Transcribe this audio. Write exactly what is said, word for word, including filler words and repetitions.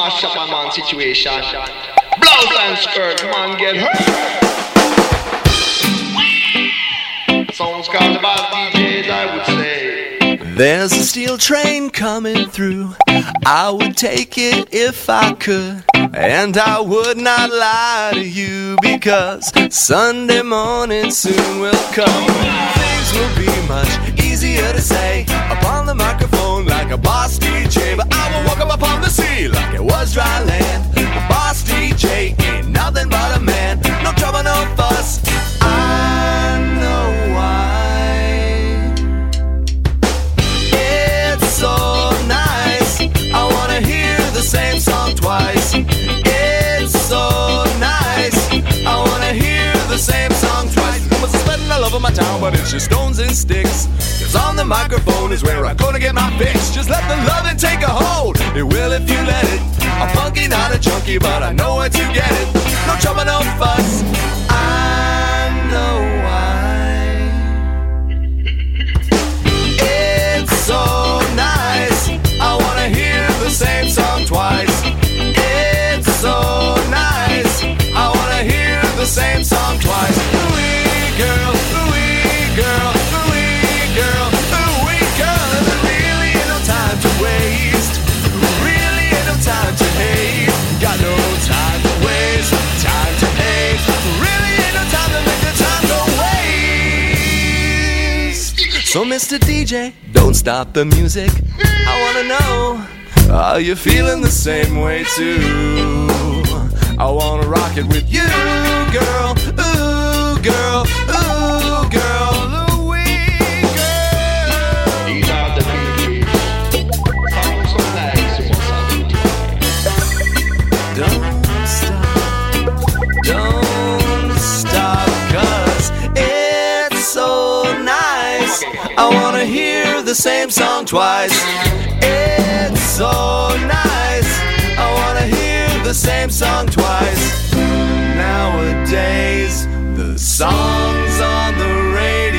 mash up a man situation. Blouse and skirt, man get hurt. Songs called about D Js, I would say. There's a steel train coming through. I would take it if I could, and I would not lie to you, because Sunday morning soon will come. Things will be much easier to say upon the microphone like a boss D J, but I will walk up upon the sea like it was dry land. The boss D J ain't nothing but a man, no trouble, no fuss. I know why. It's so nice, I wanna hear the same song twice. It's so nice, I wanna hear the same song twice. I was spending all over my town, but it's just stones and sticks, 'cause on the microphone is where I'm gonna get my fix. Just let the loving take a hold, it will if you let it. I'm funky, not a junkie, but I know where to get it. No trouble, no fuss, I know why. It's so nice, I wanna hear the same song twice. It's so nice, I wanna hear the same song twice. Ooh-wee, girl, ooh-wee, girl, ooh-wee, girl, ooh-wee, girl. There really ain't no time to waste, really ain't no time to hate. Got no time to waste, time to hate. Really ain't no time to make the time go waste. So Mister D J, don't stop the music. I wanna know, are you feeling the same way too? I wanna rock it with you, girl. Ooh, girl. Ooh, girl. Ooh-wee, girl. These are the beauties. Sounds so nice, you must have it. Don't stop, don't stop, 'cause it's so nice. I wanna hear the same song twice. It's so nice, I wanna hear the same song twice. Nowadays, the songs on the radio